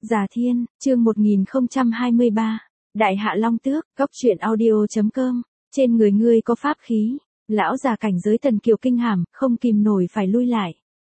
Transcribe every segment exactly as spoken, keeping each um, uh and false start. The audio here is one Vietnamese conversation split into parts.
Già Thiên, chương một nghìn không trăm hai mươi ba. Đại Hạ Long Tước, Cốc truyện audio chấm com. Trên người ngươi có pháp khí. Lão già cảnh giới Tần Kiều kinh hàm, không kìm nổi phải lui lại.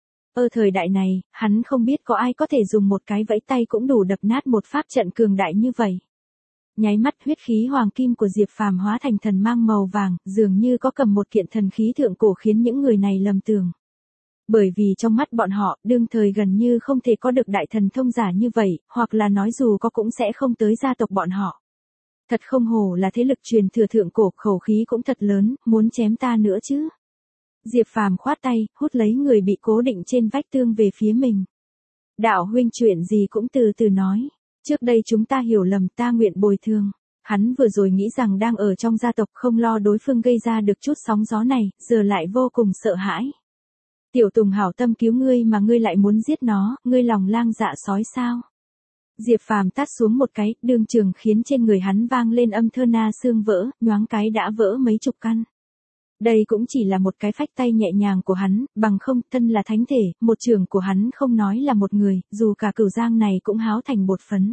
Ở thời đại này, hắn không biết có ai có thể dùng một cái vẫy tay cũng đủ đập nát một pháp trận cường đại như vậy. Nháy mắt huyết khí hoàng kim của Diệp Phàm hóa thành thần mang màu vàng, dường như có cầm một kiện thần khí thượng cổ khiến những người này lầm tưởng. Bởi vì trong mắt bọn họ, đương thời gần như không thể có được đại thần thông giả như vậy, hoặc là nói dù có cũng sẽ không tới gia tộc bọn họ. Thật không hổ là thế lực truyền thừa thượng cổ, khẩu khí cũng thật lớn, muốn chém ta nữa chứ. Diệp Phàm khoát tay, hút lấy người bị cố định trên vách tường về phía mình. Đạo huynh chuyện gì cũng từ từ nói. Trước đây chúng ta hiểu lầm, ta nguyện bồi thường. Hắn vừa rồi nghĩ rằng đang ở trong gia tộc không lo đối phương gây ra được chút sóng gió này, giờ lại vô cùng sợ hãi. Tiểu Tùng hảo tâm cứu ngươi mà ngươi lại muốn giết nó, ngươi lòng lang dạ sói sao? Diệp Phàm tát xuống một cái, đương trường khiến trên người hắn vang lên âm thơ na xương vỡ, nhoáng cái đã vỡ mấy chục căn. Đây cũng chỉ là một cái phách tay nhẹ nhàng của hắn, bằng không, thân là thánh thể, một trường của hắn không nói là một người, dù cả Cửu Giang này cũng háo thành bột phấn.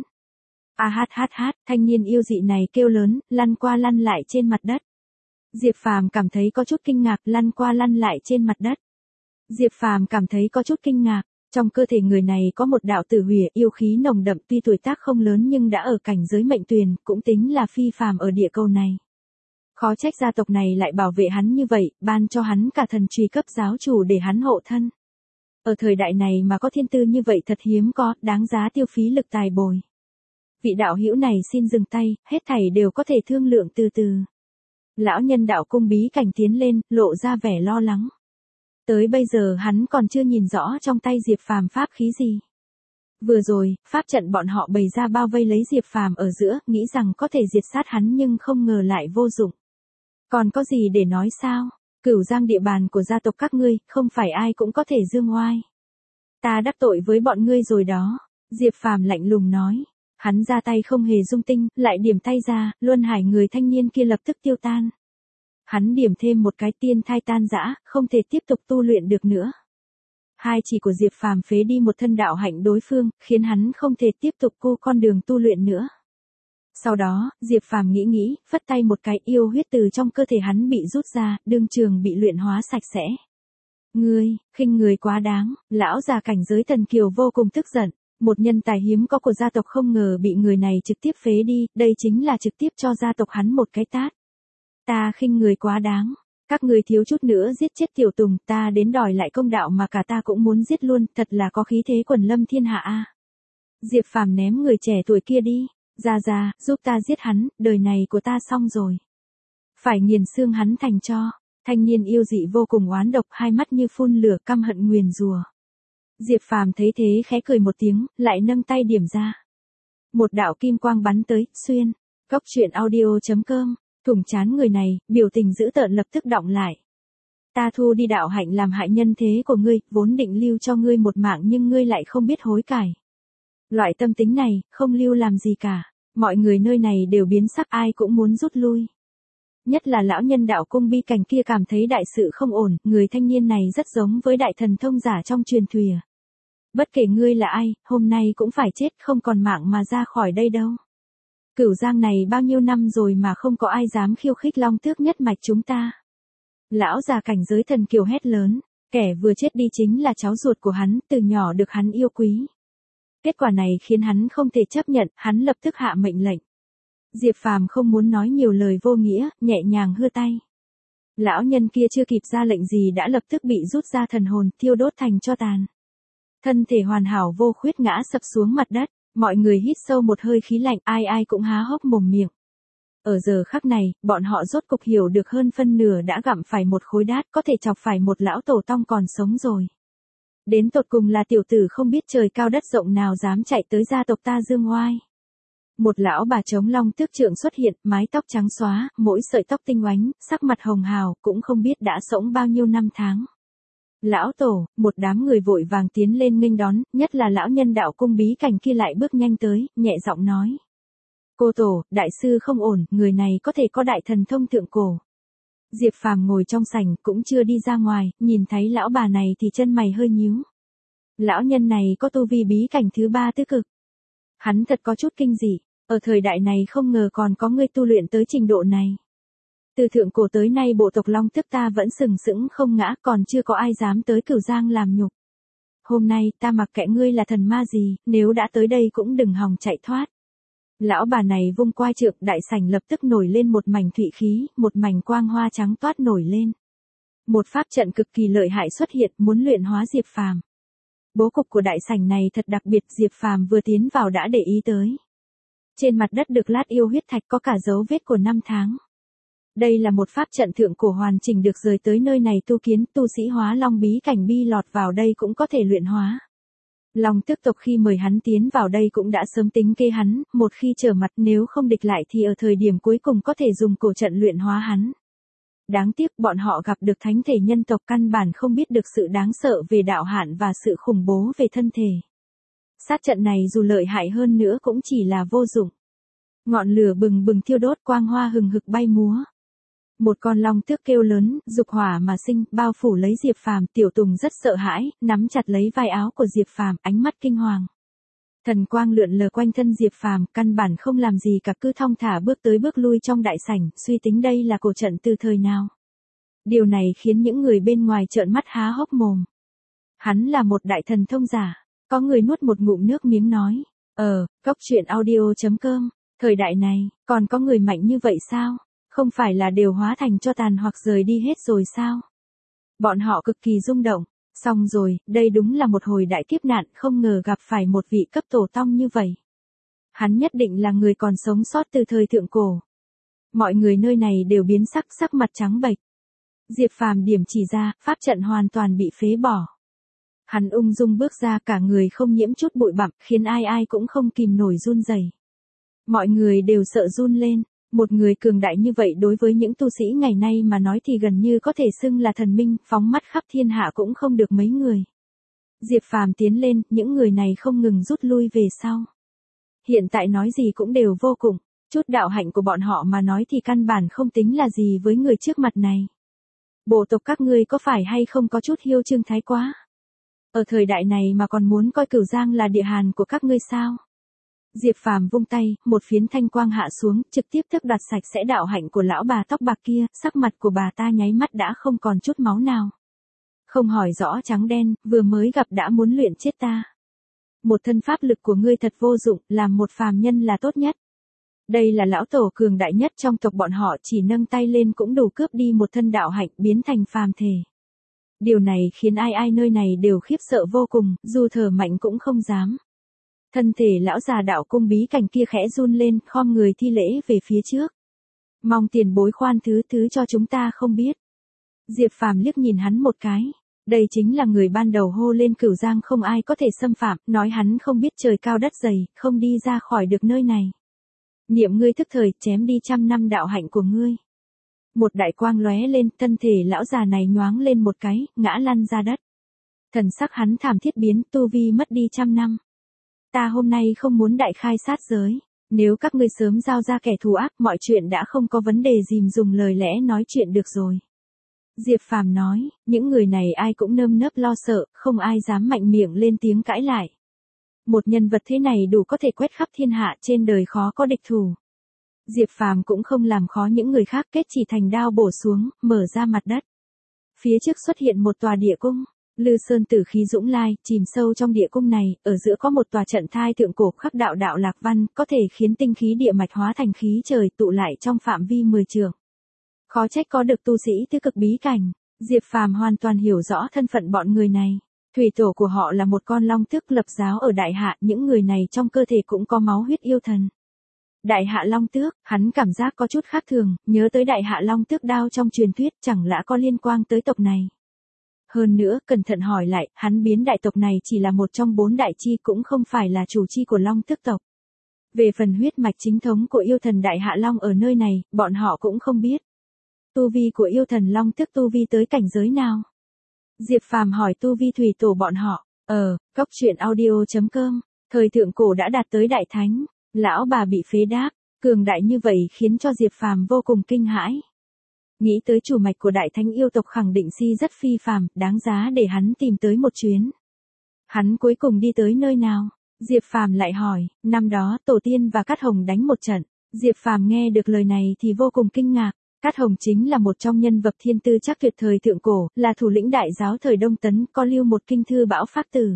A hát hát hát, thanh niên yêu dị này kêu lớn, lăn qua lăn lại trên mặt đất. Diệp Phàm cảm thấy có chút kinh ngạc, lăn qua lăn lại trên mặt đất. Diệp Phàm cảm thấy có chút kinh ngạc, trong cơ thể người này có một đạo tử hủy yêu khí nồng đậm, tuy tuổi tác không lớn nhưng đã ở cảnh giới mệnh tuyền, cũng tính là phi phàm ở địa cầu này. Khó trách gia tộc này lại bảo vệ hắn như vậy, ban cho hắn cả thần truy cấp giáo chủ để hắn hộ thân. Ở thời đại này mà có thiên tư như vậy thật hiếm có, đáng giá tiêu phí lực tài bồi. Vị đạo hữu này xin dừng tay, hết thảy đều có thể thương lượng từ từ. Lão nhân đạo cung bí cảnh tiến lên, lộ ra vẻ lo lắng. Tới bây giờ hắn còn chưa nhìn rõ trong tay Diệp Phàm pháp khí gì. Vừa rồi, pháp trận bọn họ bày ra bao vây lấy Diệp Phàm ở giữa, nghĩ rằng có thể diệt sát hắn nhưng không ngờ lại vô dụng. Còn có gì để nói sao? Cửu Giang địa bàn của gia tộc các ngươi, không phải ai cũng có thể dương oai. Ta đắc tội với bọn ngươi rồi đó. Diệp Phàm lạnh lùng nói. Hắn ra tay không hề dung tinh, lại điểm tay ra, luân hải người thanh niên kia lập tức tiêu tan. Hắn điểm thêm một cái tiên thai tan rã, không thể tiếp tục tu luyện được nữa. Hai chỉ của Diệp Phàm phế đi một thân đạo hạnh đối phương, khiến hắn không thể tiếp tục cu con đường tu luyện nữa. Sau đó, Diệp Phàm nghĩ nghĩ, phất tay một cái, yêu huyết từ trong cơ thể hắn bị rút ra, đương trường bị luyện hóa sạch sẽ. Ngươi, khinh người quá đáng, lão già cảnh giới Tần Kiều vô cùng tức giận. Một nhân tài hiếm có của gia tộc không ngờ bị người này trực tiếp phế đi, đây chính là trực tiếp cho gia tộc hắn một cái tát. Ta khinh người quá đáng, các người thiếu chút nữa giết chết Tiểu Tùng, ta đến đòi lại công đạo mà cả ta cũng muốn giết luôn, thật là có khí thế quần lâm thiên hạ a. Diệp Phàm ném người trẻ tuổi kia đi, ra ra, giúp ta giết hắn, đời này của ta xong rồi. Phải nghiền xương hắn thành tro. Thanh niên yêu dị vô cùng oán độc, hai mắt như phun lửa, căm hận nguyền rủa. Diệp Phàm thấy thế khẽ cười một tiếng, lại nâng tay điểm ra. Một đạo kim quang bắn tới, xuyên. Cốc truyện audio chấm com. Thủng chán người này, biểu tình dữ tợn lập tức đọng lại. Ta thu đi đạo hạnh làm hại nhân thế của ngươi, vốn định lưu cho ngươi một mạng nhưng ngươi lại không biết hối cải. Loại tâm tính này, không lưu làm gì cả. Mọi người nơi này đều biến sắc, ai cũng muốn rút lui. Nhất là lão nhân đạo cung bi cảnh kia cảm thấy đại sự không ổn, người thanh niên này rất giống với đại thần thông giả trong truyền thuyết. Bất kể ngươi là ai, hôm nay cũng phải chết, không còn mạng mà ra khỏi đây đâu. Cửu Giang này bao nhiêu năm rồi mà không có ai dám khiêu khích Long Tước nhất mạch chúng ta. Lão già cảnh giới Thần Kiều hét lớn, kẻ vừa chết đi chính là cháu ruột của hắn, từ nhỏ được hắn yêu quý. Kết quả này khiến hắn không thể chấp nhận, hắn lập tức hạ mệnh lệnh. Diệp Phàm không muốn nói nhiều lời vô nghĩa, nhẹ nhàng hưa tay. Lão nhân kia chưa kịp ra lệnh gì đã lập tức bị rút ra thần hồn, thiêu đốt thành tro tàn. Thân thể hoàn hảo vô khuyết ngã sập xuống mặt đất, mọi người hít sâu một hơi khí lạnh, ai ai cũng há hốc mồm miệng. Ở giờ khắc này, bọn họ rốt cục hiểu được hơn phân nửa đã gặm phải một khối đát, có thể chọc phải một lão tổ tông còn sống rồi. Đến tột cùng là tiểu tử không biết trời cao đất rộng nào dám chạy tới gia tộc ta dương oai. Một lão bà chống Long Tước trượng xuất hiện, mái tóc trắng xóa, mỗi sợi tóc tinh oánh, sắc mặt hồng hào, cũng không biết đã sống bao nhiêu năm tháng. Lão tổ, một đám người vội vàng tiến lên nghênh đón, nhất là lão nhân đạo cung bí cảnh kia lại bước nhanh tới, nhẹ giọng nói. Cô tổ, đại sư không ổn, người này có thể có đại thần thông thượng cổ. Diệp Phàm ngồi trong sảnh, cũng chưa đi ra ngoài, nhìn thấy lão bà này thì chân mày hơi nhíu. Lão nhân này có tu vi bí cảnh thứ ba tứ cực. Hắn thật có chút kinh dị, ở thời đại này không ngờ còn có người tu luyện tới trình độ này. Từ thượng cổ tới nay bộ tộc Long Tước ta vẫn sừng sững không ngã, còn chưa có ai dám tới Cửu Giang làm nhục. Hôm nay ta mặc kệ ngươi là thần ma gì, nếu đã tới đây cũng đừng hòng chạy thoát. Lão bà này vung quai trượng, đại sảnh lập tức nổi lên một mảnh thụy khí, một mảnh quang hoa trắng toát nổi lên. Một pháp trận cực kỳ lợi hại xuất hiện, muốn luyện hóa Diệp Phàm. Bố cục của đại sảnh này thật đặc biệt, Diệp Phàm vừa tiến vào đã để ý tới. Trên mặt đất được lát yêu huyết thạch, có cả dấu vết của năm tháng. Đây là một pháp trận thượng cổ hoàn chỉnh được rời tới nơi này tu kiến, tu sĩ hóa long bí cảnh bi lọt vào đây cũng có thể luyện hóa. Long Tước tộc khi mời hắn tiến vào đây cũng đã sớm tính kê hắn, một khi trở mặt nếu không địch lại thì ở thời điểm cuối cùng có thể dùng cổ trận luyện hóa hắn. Đáng tiếc bọn họ gặp được thánh thể nhân tộc, căn bản không biết được sự đáng sợ về đạo hạn và sự khủng bố về thân thể. Sát trận này dù lợi hại hơn nữa cũng chỉ là vô dụng. Ngọn lửa bừng bừng thiêu đốt, quang hoa hừng hực bay múa. Một con long tước kêu lớn, dục hỏa mà sinh, bao phủ lấy Diệp Phàm. Tiểu Tùng rất sợ hãi, nắm chặt lấy vai áo của Diệp Phàm, ánh mắt kinh hoàng. Thần quang lượn lờ quanh thân Diệp Phàm, căn bản không làm gì cả, cứ thong thả bước tới bước lui trong đại sảnh, suy tính đây là cổ trận từ thời nào. Điều này khiến những người bên ngoài trợn mắt há hốc mồm. Hắn là một đại thần thông giả. Có người nuốt một ngụm nước miếng nói, ờ, cốc truyện audio chấm com, thời đại này, còn có người mạnh như vậy sao? Không phải là đều hóa thành cho tàn hoặc rời đi hết rồi sao? Bọn họ cực kỳ rung động. Xong rồi, đây đúng là một hồi đại kiếp nạn, không ngờ gặp phải một vị cấp tổ tông như vậy. Hắn nhất định là người còn sống sót từ thời thượng cổ. Mọi người nơi này đều biến sắc, sắc mặt trắng bệch. Diệp Phàm điểm chỉ ra, pháp trận hoàn toàn bị phế bỏ. Hắn ung dung bước ra, cả người không nhiễm chút bụi bặm, khiến ai ai cũng không kìm nổi run rẩy. Mọi người đều sợ run lên. Một người cường đại như vậy đối với những tu sĩ ngày nay mà nói thì gần như có thể xưng là thần minh, phóng mắt khắp thiên hạ cũng không được mấy người. Diệp Phàm tiến lên, những người này không ngừng rút lui về sau. Hiện tại nói gì cũng đều vô cùng, chút đạo hạnh của bọn họ mà nói thì căn bản không tính là gì với người trước mặt này. Bộ tộc các ngươi có phải hay không có chút hiêu trương thái quá? Ở thời đại này mà còn muốn coi Cửu Giang là địa bàn của các ngươi sao? Diệp Phàm vung tay, một phiến thanh quang hạ xuống, trực tiếp thức đoạt sạch sẽ đạo hạnh của lão bà tóc bạc kia, sắc mặt của bà ta nháy mắt đã không còn chút máu nào. Không hỏi rõ trắng đen, vừa mới gặp đã muốn luyện chết ta. Một thân pháp lực của ngươi thật vô dụng, làm một phàm nhân là tốt nhất. Đây là lão tổ cường đại nhất trong tộc bọn họ, chỉ nâng tay lên cũng đủ cướp đi một thân đạo hạnh, biến thành phàm thể. Điều này khiến ai ai nơi này đều khiếp sợ vô cùng, dù thở mạnh cũng không dám. Thân thể lão già đạo cung bí cảnh kia khẽ run lên, khom người thi lễ về phía trước. Mong tiền bối khoan thứ thứ cho chúng ta không biết. Diệp Phàm liếc nhìn hắn một cái. Đây chính là người ban đầu hô lên Cửu Giang không ai có thể xâm phạm, nói hắn không biết trời cao đất dày, không đi ra khỏi được nơi này. Niệm ngươi thức thời, chém đi trăm năm đạo hạnh của ngươi. Một đại quang lóe lên, thân thể lão già này nhoáng lên một cái, ngã lăn ra đất. Thần sắc hắn thảm thiết biến, tu vi mất đi trăm năm. Ta hôm nay không muốn đại khai sát giới. Nếu các ngươi sớm giao ra kẻ thù ác, mọi chuyện đã không có vấn đề gì, dùng lời lẽ nói chuyện được rồi. Diệp Phàm nói, những người này ai cũng nơm nớp lo sợ, không ai dám mạnh miệng lên tiếng cãi lại. Một nhân vật thế này đủ có thể quét khắp thiên hạ, trên đời khó có địch thủ. Diệp Phàm cũng không làm khó những người khác, kết chỉ thành đao bổ xuống, mở ra mặt đất. Phía trước xuất hiện một tòa địa cung. Lư Sơn tử khí dũng lai, chìm sâu trong địa cung này, ở giữa có một tòa trận thai thượng cổ khắc đạo đạo lạc văn, có thể khiến tinh khí địa mạch hóa thành khí trời tụ lại trong phạm vi mười trượng. Khó trách có được tu sĩ tứ cực bí cảnh. Diệp Phàm hoàn toàn hiểu rõ thân phận bọn người này. Thủy tổ của họ là một con long tước lập giáo ở Đại Hạ, những người này trong cơ thể cũng có máu huyết yêu thần. Đại Hạ Long Tước, hắn cảm giác có chút khác thường, nhớ tới Đại Hạ Long Tước đao trong truyền thuyết, chẳng lẽ có liên quan tới tộc này. Hơn nữa, cẩn thận hỏi lại, hắn biến đại tộc này chỉ là một trong bốn đại chi, cũng không phải là chủ chi của Long Tước tộc. Về phần huyết mạch chính thống của yêu thần Đại Hạ Long ở nơi này, bọn họ cũng không biết. Tu vi của yêu thần Long Tước tu vi tới cảnh giới nào? Diệp Phàm hỏi tu vi thủy tổ bọn họ. Ờ, cốc truyện audio chấm com, thời thượng cổ đã đạt tới đại thánh. Lão bà bị phế đáp, cường đại như vậy khiến cho Diệp Phàm vô cùng kinh hãi. Nghĩ tới chủ mạch của đại thánh yêu tộc khẳng định si rất phi phàm, đáng giá để hắn tìm tới một chuyến. Hắn cuối cùng đi tới nơi nào? Diệp Phàm lại hỏi, năm đó tổ tiên và Cát Hồng đánh một trận. Diệp Phàm nghe được lời này thì vô cùng kinh ngạc. Cát Hồng chính là một trong nhân vật thiên tư chắc tuyệt thời thượng cổ, là thủ lĩnh đại giáo thời Đông Tấn, có lưu một kinh thư Bão Phác Tử.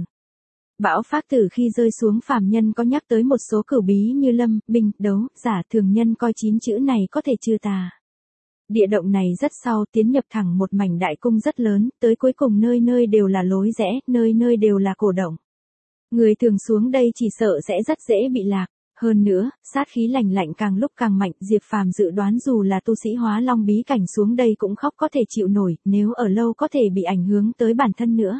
Bão Phác Tử khi rơi xuống phàm nhân có nhắc tới một số cửu bí như lâm, binh, đấu, giả, thường nhân coi chín chữ này có thể trừ tà. Địa động này rất sâu, tiến nhập thẳng một mảnh đại cung rất lớn, tới cuối cùng nơi nơi đều là lối rẽ, nơi nơi đều là cổ động. Người thường xuống đây chỉ sợ sẽ rất dễ bị lạc. Hơn nữa, sát khí lạnh lạnh càng lúc càng mạnh, Diệp Phàm dự đoán dù là tu sĩ Hóa Long bí cảnh xuống đây cũng khóc có thể chịu nổi, nếu ở lâu có thể bị ảnh hưởng tới bản thân nữa.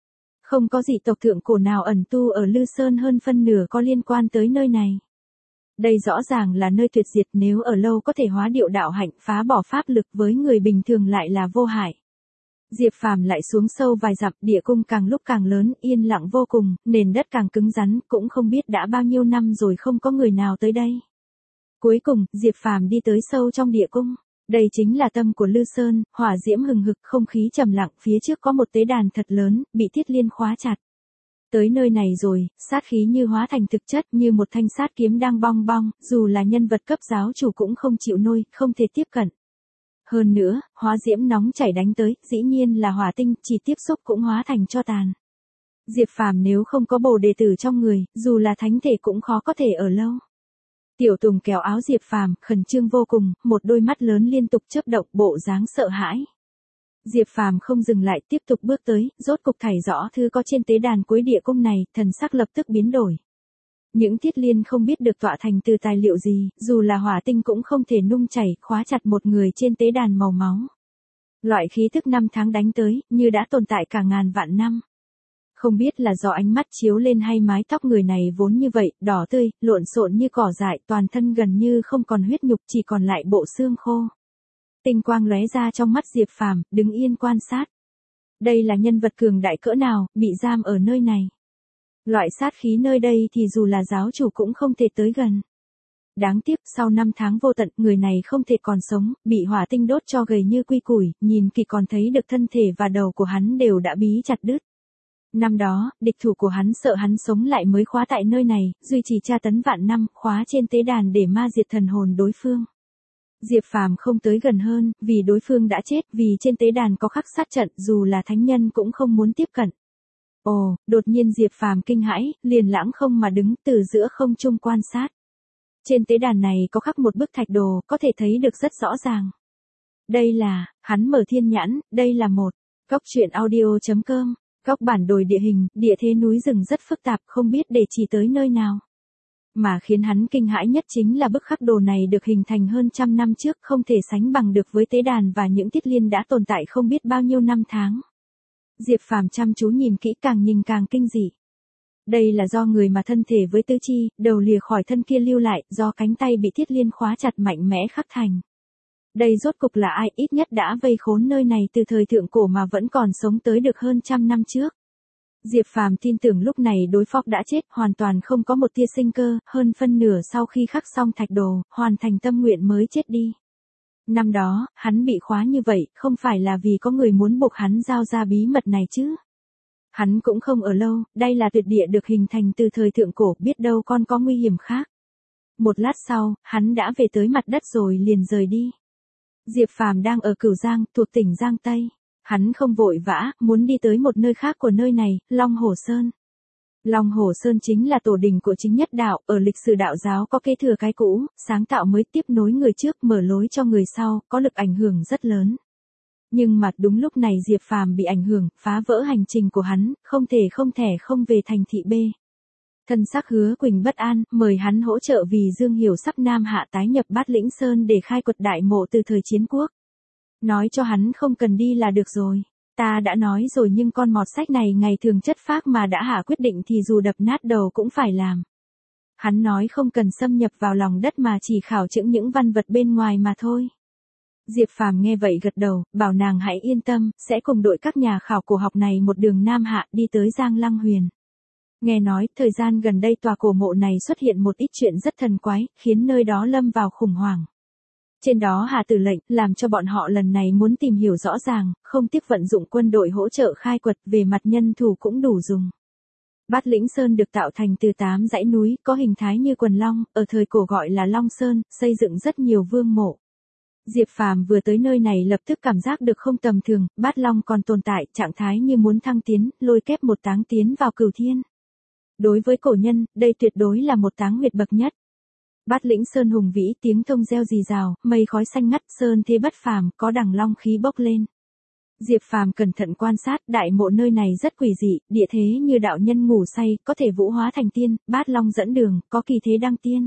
Không có gì tộc thượng cổ nào ẩn tu ở Lư Sơn hơn phân nửa có liên quan tới nơi này. Đây rõ ràng là nơi tuyệt diệt, nếu ở lâu có thể hóa điệu đạo hạnh, phá bỏ pháp lực, với người bình thường lại là vô hại. Diệp Phàm lại xuống sâu vài dặm, địa cung càng lúc càng lớn, yên lặng vô cùng, nền đất càng cứng rắn, cũng không biết đã bao nhiêu năm rồi không có người nào tới đây. Cuối cùng, Diệp Phàm đi tới sâu trong địa cung. Đây chính là tâm của Lư Sơn, hỏa diễm hừng hực, không khí trầm lặng, phía trước có một tế đàn thật lớn, bị thiết liên khóa chặt. Tới nơi này rồi, sát khí như hóa thành thực chất, như một thanh sát kiếm đang bong bong, dù là nhân vật cấp giáo chủ cũng không chịu nổi, không thể tiếp cận. Hơn nữa, hóa diễm nóng chảy đánh tới, dĩ nhiên là hỏa tinh, chỉ tiếp xúc cũng hóa thành tro tàn. Diệp Phàm nếu không có bồ đề tử trong người, dù là thánh thể cũng khó có thể ở lâu. Tiểu Tùng kéo áo Diệp Phàm, khẩn trương vô cùng, một đôi mắt lớn liên tục chớp động, bộ dáng sợ hãi. Diệp Phàm không dừng lại, tiếp tục bước tới, rốt cục thảy rõ thứ có trên tế đàn cuối địa cung này, thần sắc lập tức biến đổi. Những thiết liên không biết được tọa thành từ tài liệu gì, dù là hỏa tinh cũng không thể nung chảy, khóa chặt một người trên tế đàn màu máu. Loại khí thức năm tháng đánh tới, như đã tồn tại cả ngàn vạn năm. Không biết là do ánh mắt chiếu lên hay mái tóc người này vốn như vậy, đỏ tươi, lộn xộn như cỏ dại, toàn thân gần như không còn huyết nhục, chỉ còn lại bộ xương khô. Tinh quang lóe ra trong mắt Diệp Phàm, đứng yên quan sát. Đây là nhân vật cường đại cỡ nào, bị giam ở nơi này. Loại sát khí nơi đây thì dù là giáo chủ cũng không thể tới gần. Đáng tiếc, sau năm tháng vô tận, người này không thể còn sống, bị hỏa tinh đốt cho gầy như quy củi, nhìn kỹ còn thấy được thân thể và đầu của hắn đều đã bí chặt đứt. Năm đó, địch thủ của hắn sợ hắn sống lại mới khóa tại nơi này, duy trì tra tấn vạn năm, khóa trên tế đàn để ma diệt thần hồn đối phương. Diệp Phàm không tới gần hơn, vì đối phương đã chết, vì trên tế đàn có khắc sát trận, dù là thánh nhân cũng không muốn tiếp cận. Ồ, đột nhiên Diệp Phàm kinh hãi, liền lãng không mà đứng từ giữa không trung quan sát. Trên tế đàn này có khắc một bức thạch đồ, có thể thấy được rất rõ ràng. Đây là, hắn mở thiên nhãn, đây là một, góc truyện audio chấm com, góc bản đồ địa hình, địa thế núi rừng rất phức tạp, không biết để chỉ tới nơi nào. Mà khiến hắn kinh hãi nhất chính là bức khắc đồ này được hình thành hơn trăm năm trước, không thể sánh bằng được với tế đàn và những thiết liên đã tồn tại không biết bao nhiêu năm tháng. Diệp Phàm chăm chú nhìn kỹ, càng nhìn càng kinh dị. Đây là do người mà thân thể với tứ chi, đầu lìa khỏi thân kia lưu lại, do cánh tay bị thiết liên khóa chặt mạnh mẽ khắc thành. Đây rốt cục là ai, ít nhất đã vây khốn nơi này từ thời thượng cổ mà vẫn còn sống tới được hơn trăm năm trước. Diệp Phàm tin tưởng lúc này đối phó đã chết, hoàn toàn không có một tia sinh cơ, hơn phân nửa sau khi khắc xong thạch đồ, hoàn thành tâm nguyện mới chết đi. Năm đó, hắn bị khóa như vậy, không phải là vì có người muốn buộc hắn giao ra bí mật này chứ. Hắn cũng không ở lâu, đây là tuyệt địa được hình thành từ thời thượng cổ, biết đâu còn có nguy hiểm khác. Một lát sau, hắn đã về tới mặt đất rồi liền rời đi. Diệp Phàm đang ở Cửu Giang, thuộc tỉnh Giang Tây. Hắn không vội vã, muốn đi tới một nơi khác của nơi này, Long Hồ Sơn. Long Hồ Sơn chính là tổ đình của chính nhất đạo, ở lịch sử đạo giáo có kế thừa cái cũ, sáng tạo mới, tiếp nối người trước, mở lối cho người sau, có lực ảnh hưởng rất lớn. Nhưng mà đúng lúc này Diệp Phàm bị ảnh hưởng, phá vỡ hành trình của hắn, không thể không thẻ không về thành thị B. Thân sắc Hứa Quỳnh bất an, mời hắn hỗ trợ vì Dương Hiểu sắp Nam Hạ tái nhập Bát Lĩnh Sơn để khai quật đại mộ từ thời chiến quốc. Nói cho hắn không cần đi là được rồi. Ta đã nói rồi, nhưng con mọt sách này ngày thường chất phác mà đã hạ quyết định thì dù đập nát đầu cũng phải làm. Hắn nói không cần xâm nhập vào lòng đất mà chỉ khảo chững những văn vật bên ngoài mà thôi. Diệp Phàm nghe vậy gật đầu, bảo nàng hãy yên tâm, sẽ cùng đội các nhà khảo cổ học này một đường Nam Hạ đi tới Giang Lăng Huyền. Nghe nói, thời gian gần đây tòa cổ mộ này xuất hiện một ít chuyện rất thần quái, khiến nơi đó lâm vào khủng hoảng. Trên đó hạ tử lệnh, làm cho bọn họ lần này muốn tìm hiểu rõ ràng, không tiếc vận dụng quân đội hỗ trợ khai quật, về mặt nhân thủ cũng đủ dùng. Bát Lĩnh Sơn được tạo thành từ tám dãy núi, có hình thái như quần long, ở thời cổ gọi là Long Sơn, xây dựng rất nhiều vương mộ. Diệp Phàm vừa tới nơi này lập tức cảm giác được không tầm thường, Bát Long còn tồn tại, trạng thái như muốn thăng tiến, lôi kép một táng tiến vào cửu thiên. Đối với cổ nhân, đây tuyệt đối là một táng huyệt bậc nhất. Bát Lĩnh Sơn hùng vĩ, tiếng thông reo rì rào, mây khói xanh ngắt, sơn thế bất phàm, có đằng long khí bốc lên. Diệp Phàm cẩn thận quan sát, đại mộ nơi này rất quỷ dị, địa thế như đạo nhân ngủ say, có thể vũ hóa thành tiên, Bát Long dẫn đường, có kỳ thế đăng tiên.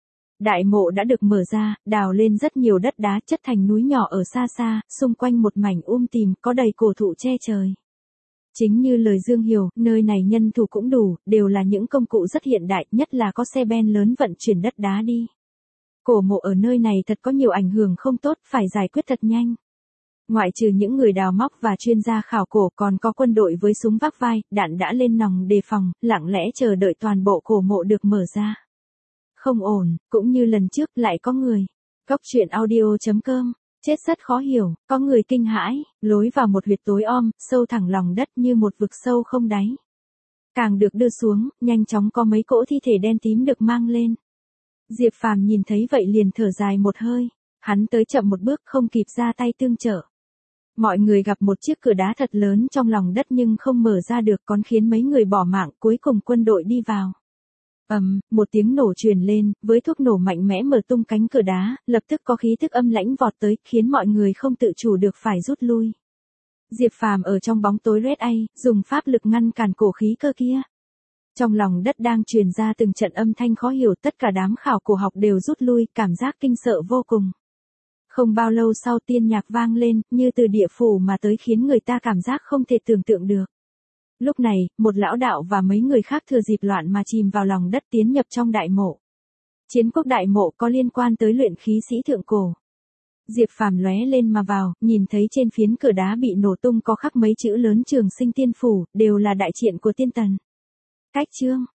Đại mộ đã được mở ra, đào lên rất nhiều đất đá chất thành núi nhỏ ở xa xa, xung quanh một mảnh um tìm, có đầy cổ thụ che trời. Chính như lời Dương Hiểu, nơi này nhân thủ cũng đủ, đều là những công cụ rất hiện đại, nhất là có xe ben lớn vận chuyển đất đá đi. Cổ mộ ở nơi này thật có nhiều ảnh hưởng không tốt, phải giải quyết thật nhanh. Ngoại trừ những người đào móc và chuyên gia khảo cổ, còn có quân đội với súng vác vai, đạn đã lên nòng đề phòng, lặng lẽ chờ đợi toàn bộ cổ mộ được mở ra. Không ổn, cũng như lần trước lại có người. Cóc truyện audio chấm com, chết rất khó hiểu, có người kinh hãi, lối vào một huyệt tối om, sâu thẳng lòng đất như một vực sâu không đáy. Càng được đưa xuống, nhanh chóng có mấy cỗ thi thể đen tím được mang lên. Diệp Phàm nhìn thấy vậy liền thở dài một hơi, hắn tới chậm một bước không kịp ra tay tương trợ. Mọi người gặp một chiếc cửa đá thật lớn trong lòng đất nhưng không mở ra được, còn khiến mấy người bỏ mạng, cuối cùng quân đội đi vào. Ầm, um, một tiếng nổ truyền lên, với thuốc nổ mạnh mẽ mở tung cánh cửa đá, lập tức có khí tức âm lãnh vọt tới, khiến mọi người không tự chủ được phải rút lui. Diệp Phàm ở trong bóng tối Red A, dùng pháp lực ngăn cản cổ khí cơ kia. Trong lòng đất đang truyền ra từng trận âm thanh khó hiểu, tất cả đám khảo cổ học đều rút lui, cảm giác kinh sợ vô cùng. Không bao lâu sau tiên nhạc vang lên, như từ địa phủ mà tới khiến người ta cảm giác không thể tưởng tượng được. Lúc này, một lão đạo và mấy người khác thừa dịp loạn mà chìm vào lòng đất tiến nhập trong đại mộ. Chiến quốc đại mộ có liên quan tới luyện khí sĩ thượng cổ. Diệp Phàm lóe lên mà vào, nhìn thấy trên phiến cửa đá bị nổ tung có khắc mấy chữ lớn Trường Sinh Tiên Phủ, đều là đại triện của tiên tần. Cách chương